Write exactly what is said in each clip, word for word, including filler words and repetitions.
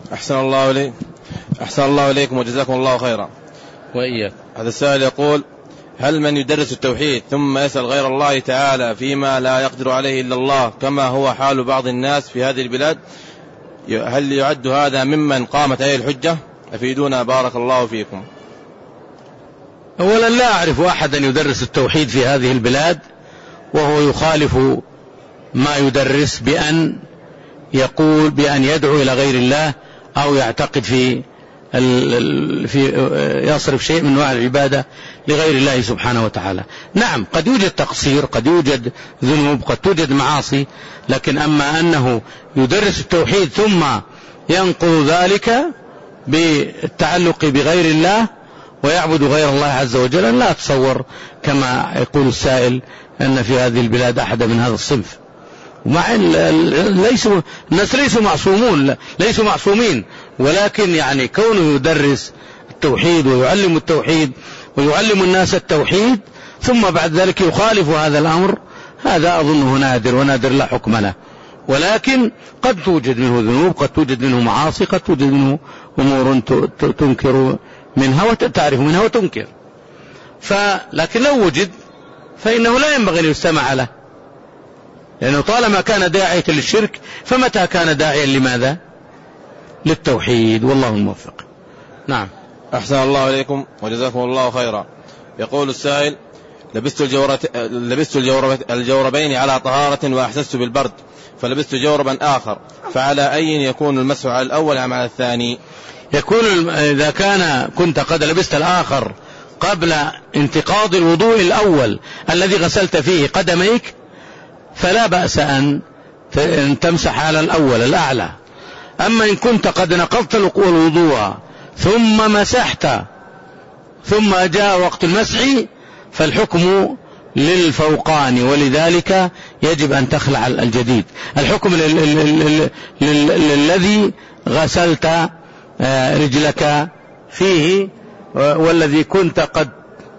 أحسن الله إليك أحسن الله إليكم وجزاكم الله خيرا. وإياك. هذا السائل يقول: هل من يدرس التوحيد ثم يسأل غير الله تعالى فيما لا يقدر عليه إلا الله كما هو حال بعض الناس في هذه البلاد، هل يعد هذا ممن قامت عليه الحجة؟ أفيدونا بارك الله فيكم. أولا لا أعرف أحدا يدرس التوحيد في هذه البلاد وهو يخالف ما يدرس بأن يقول بأن يدعو إلى غير الله أو يعتقد في في يصرف شيء من أنواع العبادة لغير الله سبحانه وتعالى. نعم قد يوجد تقصير، قد يوجد ذنوب، قد توجد معاصي، لكن أما أنه يدرس التوحيد ثم ينقض ذلك بالتعلق بغير الله ويعبد غير الله عز وجل، لا أتصور كما يقول السائل أن في هذه البلاد أحد من هذا الصنف. ومع ليسوا الناس ليسوا معصومون ليسوا معصومين، ولكن يعني كونه يدرس التوحيد ويعلم التوحيد ويعلم الناس التوحيد ثم بعد ذلك يخالف هذا الأمر، هذا أظنه نادر، ونادر لا حكم له. ولكن قد توجد منه ذنوب، قد توجد منه معاصي، قد توجد منه أمور تنكر منها وتعرف منها وتنكر. فلكن لو وجد فإنه لا ينبغي أن يستمع له، لأنه طالما كان داعية للشرك فمتى كان داعيا لماذا؟ للتوحيد، والله الموفق. نعم. أحسن الله إليكم وجزاكم الله خيرا. يقول السائل: لبست, لبست الجوربين على طهارة وأحسست بالبرد فلبست جوربا آخر، فعلى أي يكون المسح، على الأول أم على الثاني؟ يكون إذا كان كنت قد لبست الآخر قبل انتقاض الوضوء الأول الذي غسلت فيه قدميك فلا بأس أن تمسح على الأول الأعلى. أما إن كنت قد نقضت الوضوء ثم مسحت ثم جاء وقت المسح فالحكم للفوقان، ولذلك يجب أن تخلع الجديد. الحكم للذي غسلت رجلك فيه والذي كنت قد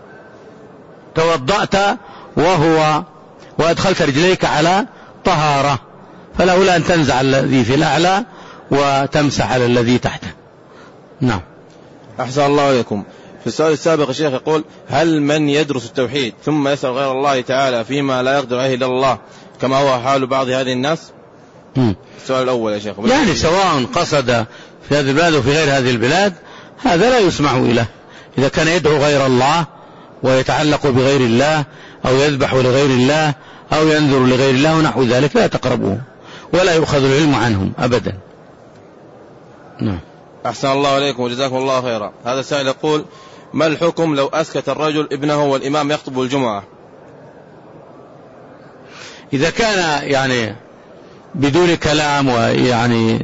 توضأت وهو وأدخلت رجليك على طهارة، فلولا أن تنزع الذي في الأعلى وتمسح على الذي تحته. نعم. أحسن الله إليكم. في السؤال السابق الشيخ يقول: هل من يدرس التوحيد ثم يسأل غير الله تعالى فيما لا يقدر عليه إلا الله كما هو حال بعض هذه الناس؟ م. السؤال الأول يا شيخ. يعني سواء قصد في هذه البلاد وفي غير هذه البلاد هذا لا يسمع إليه. إذا كان يدعو غير الله ويتعلق بغير الله أو يذبح لغير الله أو ينذر لغير الله ونحو ذلك لا تقربوه ولا يؤخذ العلم عنهم أبدا. نعم. أحسن الله عليكم وجزاكم الله خيرا. هذا السائل يقول: ما الحكم لو أسكت الرجل ابنه والإمام يخطب الجمعة؟ إذا كان يعني بدون كلام ويعني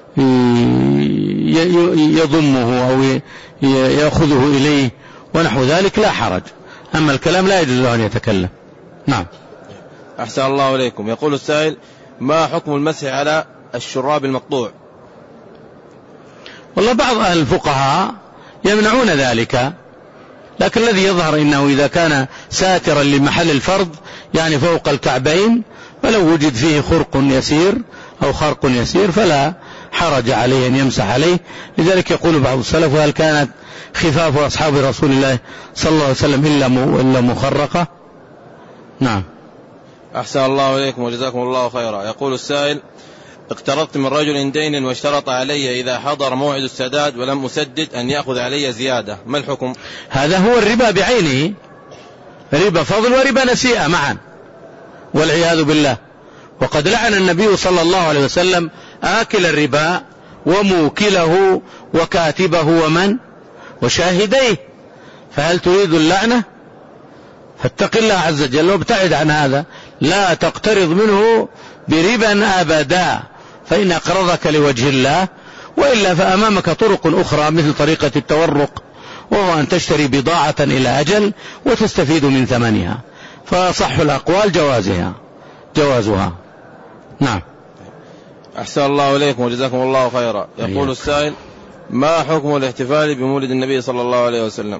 يضمه أو يأخذه إليه ونحو ذلك لا حرج، أما الكلام لا يجوز له أن يتكلم. نعم. أحسن الله إليكم. يقول السائل: ما حكم المسح على الشراب المقطوع؟ والله بعض أهل الفقهاء يمنعون ذلك، لكن الذي يظهر إنه إذا كان ساترا لمحل الفرض يعني فوق الكعبين فلو وجد فيه خرق يسير أو خرق يسير فلا حرج عليه أن يمسح عليه. لذلك يقول بعض السلف: وهل كانت خفاف أصحاب رسول الله صلى الله عليه وسلم إلا مخرقة؟ نعم. أحسن الله إليكم وجزاكم الله خيرا. يقول السائل: اقترضت من رجل دينا واشترط علي إذا حضر موعد السداد ولم أسدد أن يأخذ علي زيادة، ما الحكم؟ هذا هو الربا بعينه، ربا فضل وربا نسيئة معا والعياذ بالله. وقد لعن النبي صلى الله عليه وسلم آكل الربا وموكله وكاتبه ومن وشاهديه، فهل تريد اللعنة؟ فاتق الله عز وجل وابتعد عن هذا، لا تقترض منه بربا أبدا، فإن أقرضك لوجه الله، وإلا فأمامك طرق أخرى مثل طريقة التورق، وهو أن تشتري بضاعة إلى أجل وتستفيد من ثمنها، فصح الأقوال جوازها جوازها. نعم. أحسن الله إليكم وجزاكم الله خيرا. يقول السائل: ما حكم الاحتفال بمولد النبي صلى الله عليه وسلم؟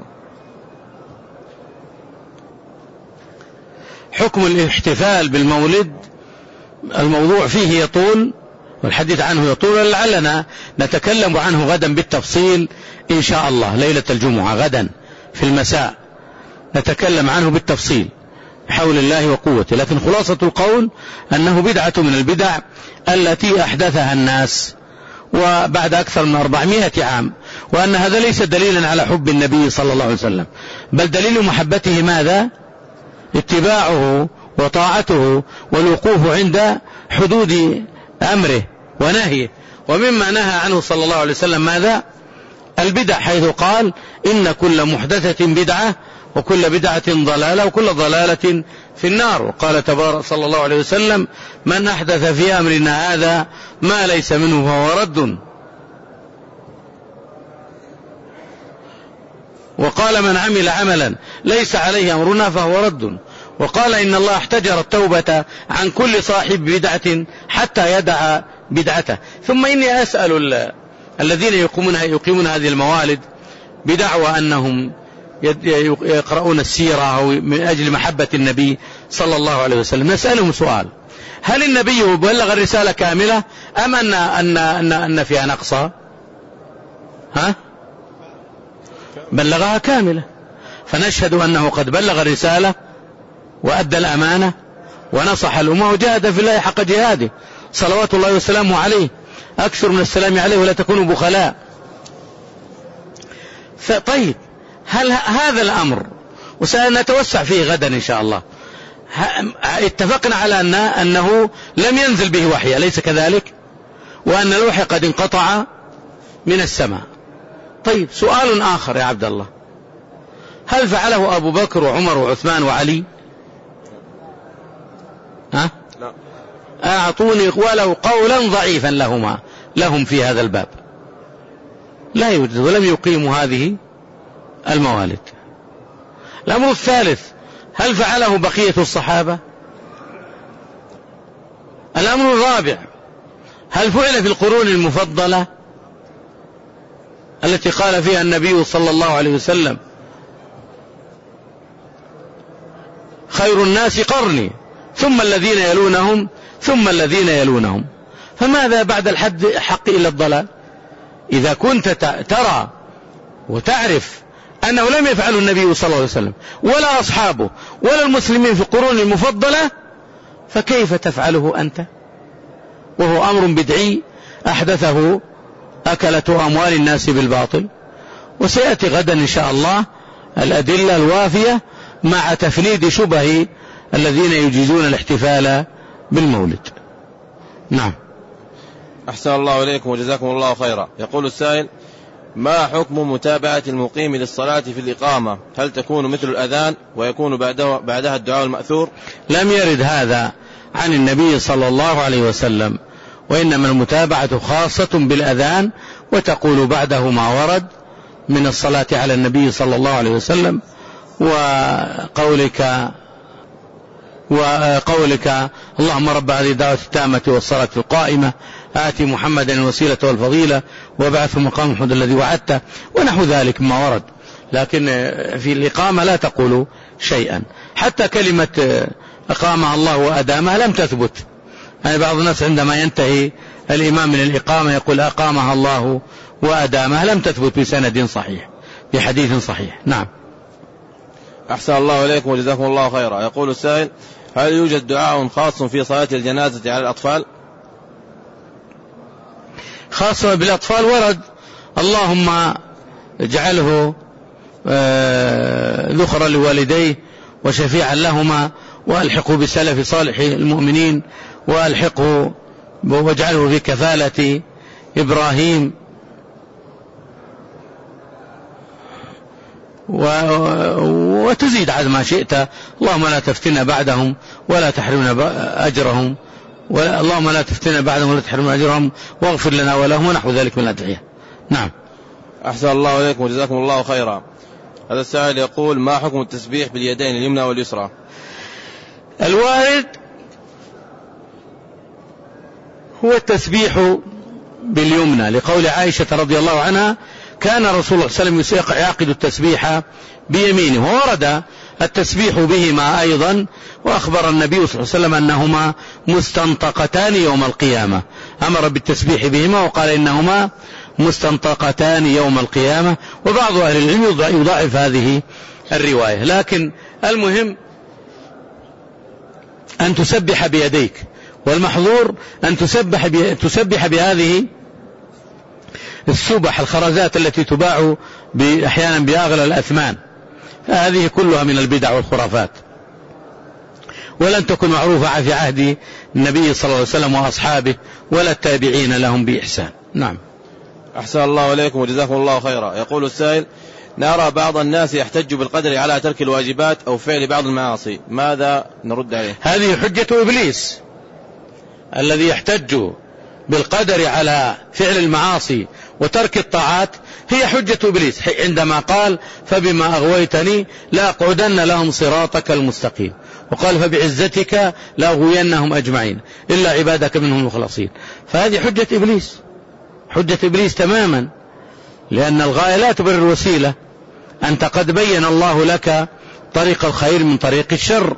حكم الاحتفال بالمولد الموضوع فيه يطول، والحديث عنه يطول، لعلنا نتكلم عنه غدا بالتفصيل إن شاء الله، ليلة الجمعة غدا في المساء نتكلم عنه بالتفصيل بحول الله وقوته. لكن خلاصة القول أنه بدعة من البدع التي أحدثها الناس وبعد أكثر من أربعمائة عام، وأن هذا ليس دليلا على حب النبي صلى الله عليه وسلم، بل دليل محبته ماذا؟ اتباعه وطاعته والوقوف عند حدود أمره ونهيه. ومما نهى عنه صلى الله عليه وسلم ماذا؟ البدع، حيث قال إن كل محدثة بدعة وكل بدعة ضلالة وكل ضلالة في النار. وقال تبارك صلى الله عليه وسلم من أحدث في أمرنا هذا ما ليس منه فهو رد. وقال من عمل عملا ليس عليه أمرنا فهو رد. وقال إن الله احتجر التوبة عن كل صاحب بدعة حتى يدع بدعته. ثم إني أسأل الذين يقومون, يقيمون هذه الموالد بدعوى أنهم يقرؤون السيرة أو من أجل محبة النبي صلى الله عليه وسلم، نسألهم سؤال: هل النبي بلغ الرسالة كاملة أم أن, أن, أن, أن فيها نقصا؟ ها؟ بلغها كاملة، فنشهد أنه قد بلغ الرسالة وأدى الأمانة ونصح الأمة وجاهد في الله حق جهاده صلوات الله وسلامه عليه. أكثر من السلام عليه ولا تكونوا بخلاء. طيب، هل هذا الأمر وسنتوسع فيه غدا إن شاء الله، اتفقنا على أن أنه لم ينزل به وحي، أليس كذلك؟ وأن الوحي قد انقطع من السماء. طيب، سؤال آخر يا عبد الله: هل فعله أبو بكر وعمر وعثمان وعلي؟ ها؟ لا. أعطوني ولو قولا ضعيفا لهما لهم في هذا الباب. لا يوجد، ولم يقيموا هذه الموالد. الأمر الثالث: هل فعله بقية الصحابة؟ الأمر الرابع: هل فعل في القرون المفضلة التي قال فيها النبي صلى الله عليه وسلم خير الناس قرني ثم الذين يلونهم ثم الذين يلونهم؟ فماذا بعد الحد حق إلا الضلال؟ إذا كنت ترى وتعرف أنه لم يفعل النبي صلى الله عليه وسلم ولا أصحابه ولا المسلمين في القرون المفضلة، فكيف تفعله أنت؟ وهو أمر بدعي أحدثه أكلة أموال الناس بالباطل. وسيأتي غدا إن شاء الله الأدلة الوافية مع تفنيد شبه الذين يجيزون الاحتفال بالمولد. نعم. أحسن الله إليكم وجزاكم الله خيرا. يقول السائل: ما حكم متابعة المقيم للصلاة في الإقامة؟ هل تكون مثل الأذان ويكون بعده بعدها الدعاء المأثور؟ لم يرد هذا عن النبي صلى الله عليه وسلم، وإنما المتابعة خاصة بالأذان، وتقول بعده ما ورد من الصلاة على النبي صلى الله عليه وسلم وقولك وقولك اللهم رب هذه الدعوة التامة والصلاة القائمة آتي محمدا الوسيلة والفضيلة وبعثه مقام محمود الذي وعدته، ونحو ذلك ما ورد. لكن في الإقامة لا تقول شيئا. حتى كلمة أقامها الله وأدامها لم تثبت. يعني بعض الناس عندما ينتهي الإمام من الإقامة يقول أقامها الله وأدامها، لم تثبت بسند صحيح بحديث صحيح. نعم. أحسن الله إليكم وجزاكم الله خيرا. يقول السائل: هل يوجد دعاء خاص في صلاة الجنازة على الأطفال؟ خاصة بالأطفال ورد: اللهم اجعله ذخرا لوالديه وشفيعا لهما وألحقه بسلف صالح المؤمنين وألحقه واجعله في كفالة إبراهيم وتزيد عاد ما شئت. اللهم لا تفتنا بعدهم ولا تحرمنا أجرهم، اللهم لا تفتنا بعدهم ولا تحرمنا أجرهم واغفر لنا ولهم، ونحو ذلك من الأدعية. نعم. أحسن الله إليكم وجزاكم الله خيرا. هذا السائل يقول: ما حكم التسبيح باليدين اليمنى واليسرى؟ الوارد هو التسبيح باليمنى، لقول عائشة رضي الله عنها: كان رسول الله صلى الله عليه وسلم يعقد التسبيح بيمينه. وورد التسبيح بهما أيضا، وأخبر النبي صلى الله عليه وسلم أنهما مستنطقتان يوم القيامة، أمر بالتسبيح بهما وقال إنهما مستنطقتان يوم القيامة. وبعض أهل العلم يضاعف هذه الرواية، لكن المهم أن تسبح بيديك، والمحظور أن تسبح, تسبح بهذه السبح الخرزات التي تباع أحيانا بأغلى الأثمان. هذه كلها من البدع والخرافات، ولن تكن معروفة في عهد النبي صلى الله عليه وسلم وأصحابه ولا التابعين لهم بإحسان. نعم. أحسن الله إليكم وجزاكم الله خيرا. يقول السائل: نرى بعض الناس يحتج بالقدر على ترك الواجبات أو فعل بعض المعاصي، ماذا نرد عليه؟ هذه حجة إبليس. الذي يحتج بالقدر على فعل المعاصي وترك الطاعات هي حجة إبليس، عندما قال: فبما أغويتني لأقعدن لهم صراطك المستقيم، وقال: فبعزتك لأغوينهم أجمعين إلا عبادك منهم المخلصين. فهذه حجة إبليس، حجة إبليس تماما، لأن الغاية لا تبرر الوسيلة. أنت قد بين الله لك طريق الخير من طريق الشر،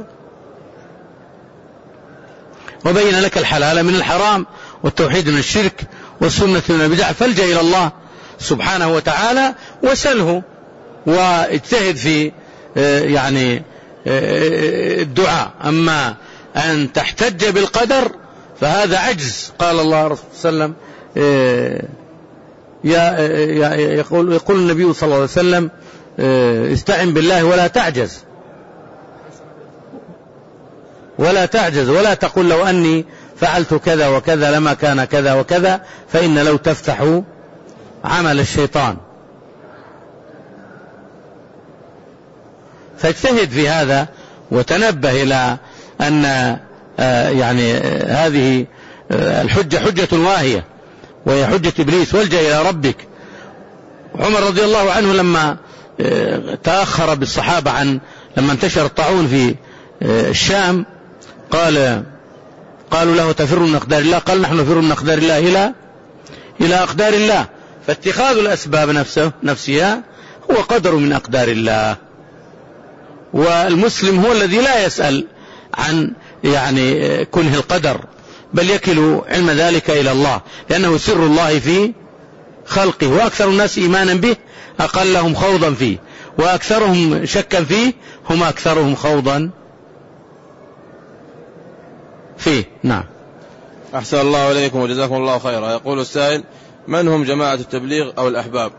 وبين لك الحلال من الحرام، والتوحيد من الشرك، والسنة من البدع، فالجأ إلى الله سبحانه وتعالى وسله، واجتهد في يعني الدعاء. أما أن تحتج بالقدر فهذا عجز. قال الله صلى الله عليه وسلم: يقول, يقول النبي صلى الله عليه وسلم: استعن بالله ولا تعجز، ولا تعجز، ولا تقول لو أني فعلت كذا وكذا لما كان كذا وكذا، فإن لو تفتح عمل الشيطان. فاجتهد في هذا وتنبه إلى أن يعني هذه الحجة حجة واهية، وهي حجة إبليس، والجأ إلى ربك. عمر رضي الله عنه لما تأخر بالصحابة عن لما انتشر الطاعون في الشام، قال قالوا له: تفر من أقدار الله؟ قال: نحن نفر من أقدار الله إلى إلى أقدار الله. فاتخاذ الأسباب نفسه نفسها هو قدر من أقدار الله. والمسلم هو الذي لا يسأل عن يعني كنه القدر، بل يكل علم ذلك إلى الله، لأنه سر الله في خلقه، وأكثر الناس إيمانا به أقلهم خوضا فيه، وأكثرهم شكا فيه هم أكثرهم خوضا فيه. نعم. أحسن الله إليكم وجزاكم الله خيرا. يقول السائل: من هم جماعة التبليغ أو الأحباب؟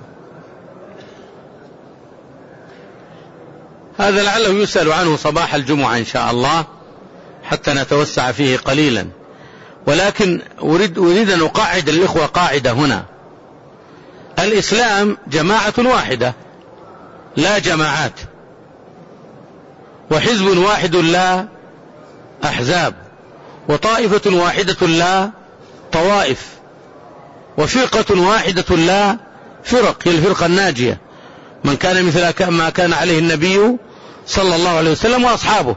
هذا لعله يسأل عنه صباح الجمعة إن شاء الله حتى نتوسع فيه قليلا، ولكن أريد, أريد أن أقاعد الإخوة قاعدة هنا: الإسلام جماعة واحدة لا جماعات، وحزب واحد لا أحزاب، وطائفة واحدة لا طوائف، وفرقة واحدة لا فرق، هي الفرقة الناجية، من كان مثل ما كان عليه النبي صلى الله عليه وسلم وأصحابه.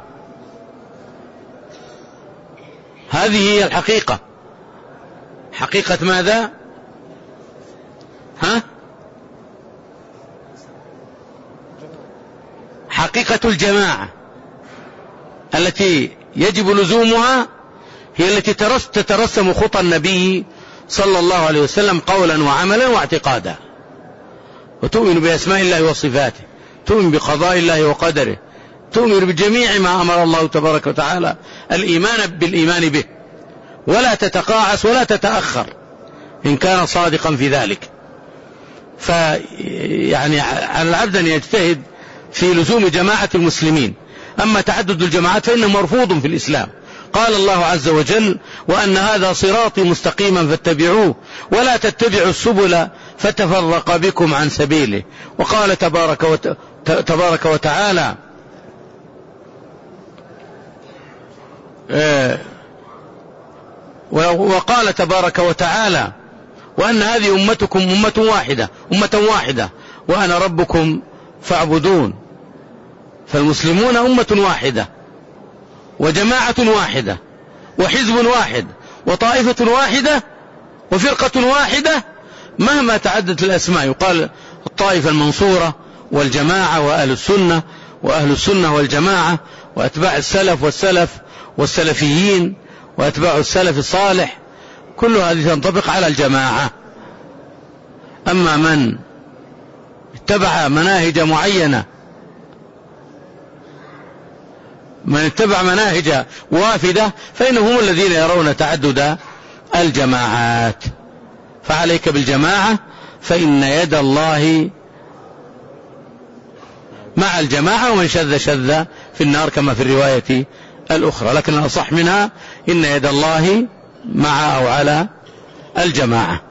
هذه هي الحقيقة. حقيقة ماذا؟ ها؟ حقيقة الجماعة التي يجب لزومها هي التي تترسم خطى النبي صلى الله عليه وسلم قولا وعملا واعتقادا، وتؤمن بأسماء الله وصفاته، تؤمن بقضاء الله وقدره، تؤمن بجميع ما أمر الله تبارك وتعالى الإيمان بالإيمان به، ولا تتقاعس ولا تتأخر إن كان صادقا في ذلك. فيعني على العبد أن يجتهد في لزوم جماعة المسلمين. أما تعدد الجماعات فإنه مرفوض في الإسلام. قال الله عز وجل: وأن هذا صراطي مستقيما فاتبعوه ولا تتبعوا السبل فتفرق بكم عن سبيله. وقال تبارك, وت... تبارك وتعالى: وقال تبارك وتعالى: وأن هذه أمتكم أمة واحدة أمة واحدة وأنا ربكم فاعبدون. فالمسلمون أمة واحدة وجماعة واحدة وحزب واحد وطائفة واحدة وفرقة واحدة مهما تعدت الأسماء. يقال الطائفة المنصورة والجماعة وأهل السنة وأهل السنة والجماعة وأتباع السلف والسلف والسلفيين وأتباع السلف الصالح، كل هذه تنطبق على الجماعة. أما من اتبع مناهج معينة، من اتبع مناهج وافدة، فإنهم هم الذين يرون تعدد الجماعات. فعليك بالجماعة، فإن يد الله مع الجماعة، ومن شذ شذ في النار كما في الرواية الأخرى. لكن الأصح منها إن يد الله مع أو على الجماعة.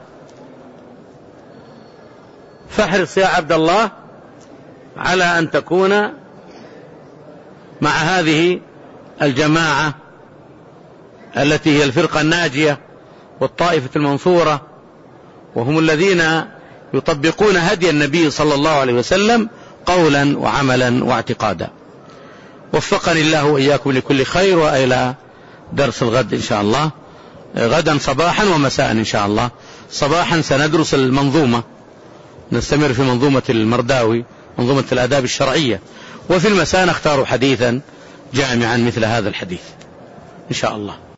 فاحرص يا عبد الله على أن تكون مع هذه الجماعة التي هي الفرقة الناجية والطائفة المنصورة، وهم الذين يطبقون هدي النبي صلى الله عليه وسلم قولا وعملا واعتقادا. وفقني الله وإياكم لكل خير، وإلى درس الغد إن شاء الله، غدا صباحا ومساء إن شاء الله. صباحا سندرس المنظومة، نستمر في منظومة المرداوي، منظومة الآداب الشرعية، وفي المساء نختار حديثا جامعا مثل هذا الحديث إن شاء الله.